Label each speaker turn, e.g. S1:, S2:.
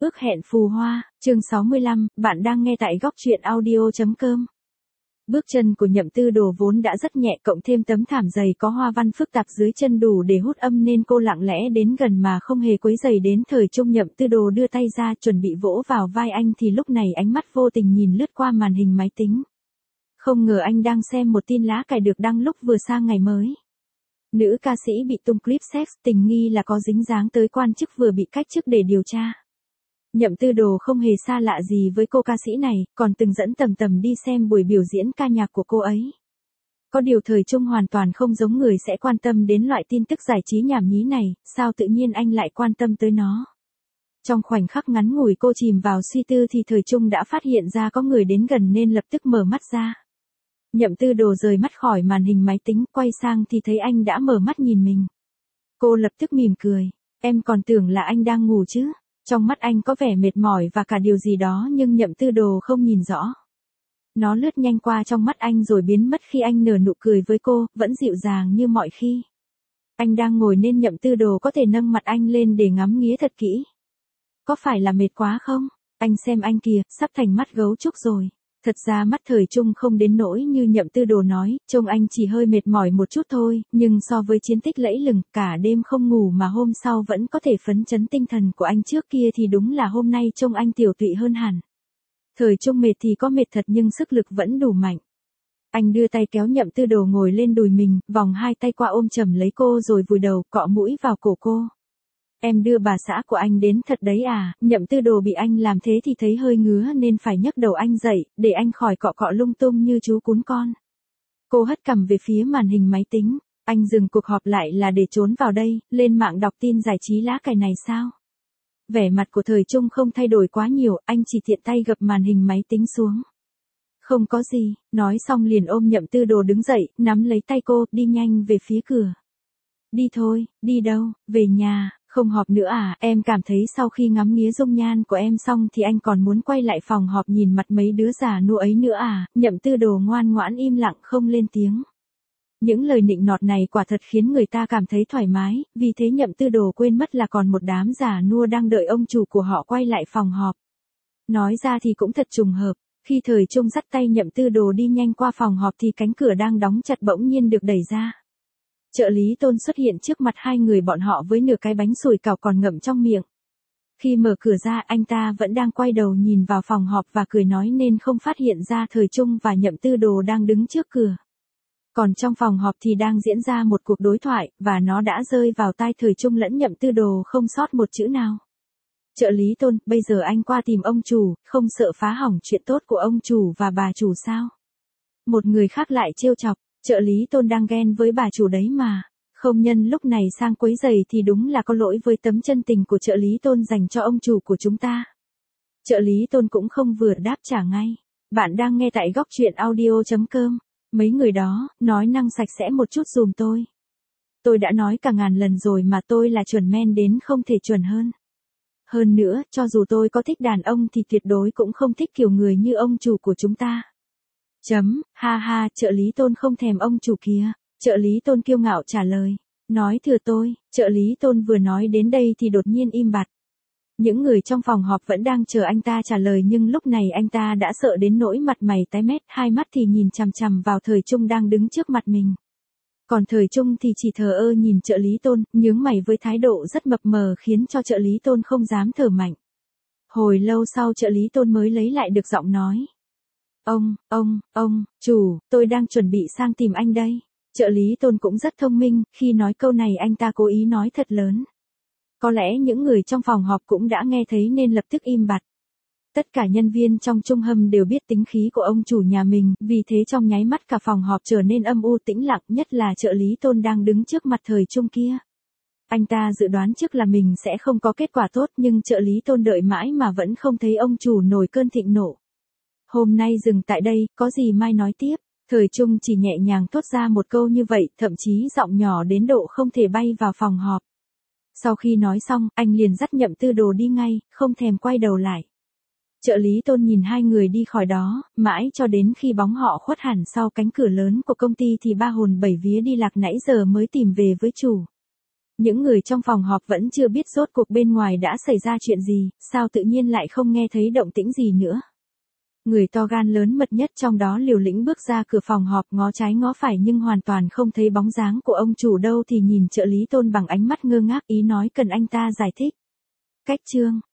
S1: Ước hẹn phù hoa, chương 65, bạn đang nghe tại góc truyện audio.com. Bước chân của Nhậm Tư Đồ vốn đã rất nhẹ, cộng thêm tấm thảm dày có hoa văn phức tạp dưới chân đủ để hút âm, nên cô lặng lẽ đến gần mà không hề quấy rầy đến Thời Trung. Nhậm Tư Đồ đưa tay ra chuẩn bị vỗ vào vai anh thì lúc này ánh mắt vô tình nhìn lướt qua màn hình máy tính. Không ngờ anh đang xem một tin lá cải được đăng lúc vừa sang ngày mới. Nữ ca sĩ bị tung clip sex tình nghi là có dính dáng tới quan chức vừa bị cách chức để điều tra. Nhậm Tư Đồ không hề xa lạ gì với cô ca sĩ này, còn từng dẫn Tầm Tầm đi xem buổi biểu diễn ca nhạc của cô ấy. Có điều Thời Trung hoàn toàn không giống người sẽ quan tâm đến loại tin tức giải trí nhảm nhí này, sao tự nhiên anh lại quan tâm tới nó. Trong khoảnh khắc ngắn ngủi cô chìm vào suy tư thì Thời Trung đã phát hiện ra có người đến gần nên lập tức mở mắt ra. Nhậm Tư Đồ rời mắt khỏi màn hình máy tính, quay sang thì thấy anh đã mở mắt nhìn mình. Cô lập tức mỉm cười, em còn tưởng là anh đang ngủ chứ. Trong mắt anh có vẻ mệt mỏi và cả điều gì đó nhưng Nhậm Tư Đồ không nhìn rõ. Nó lướt nhanh qua trong mắt anh rồi biến mất khi anh nở nụ cười với cô, vẫn dịu dàng như mọi khi. Anh đang ngồi nên Nhậm Tư Đồ có thể nâng mặt anh lên để ngắm nghía thật kỹ. Có phải là mệt quá không? Anh xem anh kìa, sắp thành mắt gấu trúc rồi. Thật ra mắt Thời Trung không đến nỗi như Nhậm Tư Đồ nói, trông anh chỉ hơi mệt mỏi một chút thôi, nhưng so với chiến tích lẫy lừng, cả đêm không ngủ mà hôm sau vẫn có thể phấn chấn tinh thần của anh trước kia thì đúng là hôm nay trông anh tiểu tụy hơn hẳn. Thời Trung mệt thì có mệt thật nhưng sức lực vẫn đủ mạnh. Anh đưa tay kéo Nhậm Tư Đồ ngồi lên đùi mình, vòng hai tay qua ôm chầm lấy cô rồi vùi đầu cọ mũi vào cổ cô. Em đưa bà xã của anh đến thật đấy à? Nhậm Tư Đồ bị anh làm thế thì thấy hơi ngứa nên phải nhấc đầu anh dậy, để anh khỏi cọ cọ lung tung như chú cún con. Cô hất cằm về phía màn hình máy tính. Anh dừng cuộc họp lại là để trốn vào đây, lên mạng đọc tin giải trí lá cải này sao? Vẻ mặt của Thời Trung không thay đổi quá nhiều, anh chỉ tiện tay gập màn hình máy tính xuống. Không có gì, nói xong liền ôm Nhậm Tư Đồ đứng dậy, nắm lấy tay cô, đi nhanh về phía cửa. Đi thôi, đi đâu, về nhà. Không họp nữa à? Em cảm thấy sau khi ngắm nghía dung nhan của em xong thì anh còn muốn quay lại phòng họp nhìn mặt mấy đứa già nua ấy nữa à? Nhậm Tư Đồ ngoan ngoãn im lặng không lên tiếng. Những lời nịnh nọt này quả thật khiến người ta cảm thấy thoải mái, vì thế Nhậm Tư Đồ quên mất là còn một đám già nua đang đợi ông chủ của họ quay lại phòng họp. Nói ra thì cũng thật trùng hợp, khi Thời Trung dắt tay Nhậm Tư Đồ đi nhanh qua phòng họp thì cánh cửa đang đóng chặt bỗng nhiên được đẩy ra. Trợ lý Tôn xuất hiện trước mặt hai người bọn họ với nửa cái bánh sủi cảo còn ngậm trong miệng. Khi mở cửa ra anh ta vẫn đang quay đầu nhìn vào phòng họp và cười nói nên không phát hiện ra Thời Trung và Nhậm Tư Đồ đang đứng trước cửa. Còn trong phòng họp thì đang diễn ra một cuộc đối thoại, và nó đã rơi vào tai Thời Trung lẫn Nhậm Tư Đồ không sót một chữ nào. Trợ lý Tôn, bây giờ anh qua tìm ông chủ, không sợ phá hỏng chuyện tốt của ông chủ và bà chủ sao? Một người khác lại trêu chọc. Trợ lý Tôn đang ghen với bà chủ đấy mà. Không nhân lúc này sang quấy rầy thì đúng là có lỗi với tấm chân tình của trợ lý Tôn dành cho ông chủ của chúng ta. Trợ lý Tôn cũng không vừa đáp trả ngay. Bạn đang nghe tại góc truyện audio.com. Mấy người đó, nói năng sạch sẽ một chút dùm tôi. Tôi đã nói cả ngàn lần rồi mà tôi là chuẩn men đến không thể chuẩn hơn. Hơn nữa, cho dù tôi có thích đàn ông thì tuyệt đối cũng không thích kiểu người như ông chủ của chúng ta. Ha ha, trợ lý Tôn không thèm ông chủ kia. Trợ lý Tôn kiêu ngạo trả lời. Nói thừa tôi, trợ lý Tôn vừa nói đến đây thì đột nhiên im bặt. Những người trong phòng họp vẫn đang chờ anh ta trả lời nhưng lúc này anh ta đã sợ đến nỗi mặt mày tái mét, hai mắt thì nhìn chằm chằm vào Thời Trung đang đứng trước mặt mình. Còn Thời Trung thì chỉ thờ ơ nhìn trợ lý Tôn, nhướng mày với thái độ rất mập mờ khiến cho trợ lý Tôn không dám thở mạnh. Hồi lâu sau trợ lý Tôn mới lấy lại được giọng nói. Chủ, tôi đang chuẩn bị sang tìm anh đây. Trợ lý Tôn cũng rất thông minh, khi nói câu này anh ta cố ý nói thật lớn. Có lẽ những người trong phòng họp cũng đã nghe thấy nên lập tức im bặt. Tất cả nhân viên trong Trung Hâm đều biết tính khí của ông chủ nhà mình, vì thế trong nháy mắt cả phòng họp trở nên âm u tĩnh lặng, nhất là trợ lý Tôn đang đứng trước mặt Thời Trung kia. Anh ta dự đoán trước là mình sẽ không có kết quả tốt nhưng trợ lý Tôn đợi mãi mà vẫn không thấy ông chủ nổi cơn thịnh nộ. Hôm nay dừng tại đây, có gì mai nói tiếp. Thời Trung chỉ nhẹ nhàng thốt ra một câu như vậy, thậm chí giọng nhỏ đến độ không thể bay vào phòng họp. Sau khi nói xong, anh liền dắt Nhậm Tư Đồ đi ngay, không thèm quay đầu lại. Trợ lý Tôn nhìn hai người đi khỏi đó, mãi cho đến khi bóng họ khuất hẳn sau cánh cửa lớn của công ty thì ba hồn bảy vía đi lạc nãy giờ mới tìm về với chủ. Những người trong phòng họp vẫn chưa biết rốt cuộc bên ngoài đã xảy ra chuyện gì, sao tự nhiên lại không nghe thấy động tĩnh gì nữa. Người to gan lớn mật nhất trong đó liều lĩnh bước ra cửa phòng họp ngó trái ngó phải nhưng hoàn toàn không thấy bóng dáng của ông chủ đâu thì nhìn trợ lý Tôn bằng ánh mắt ngơ ngác ý nói cần anh ta giải thích. Cách chương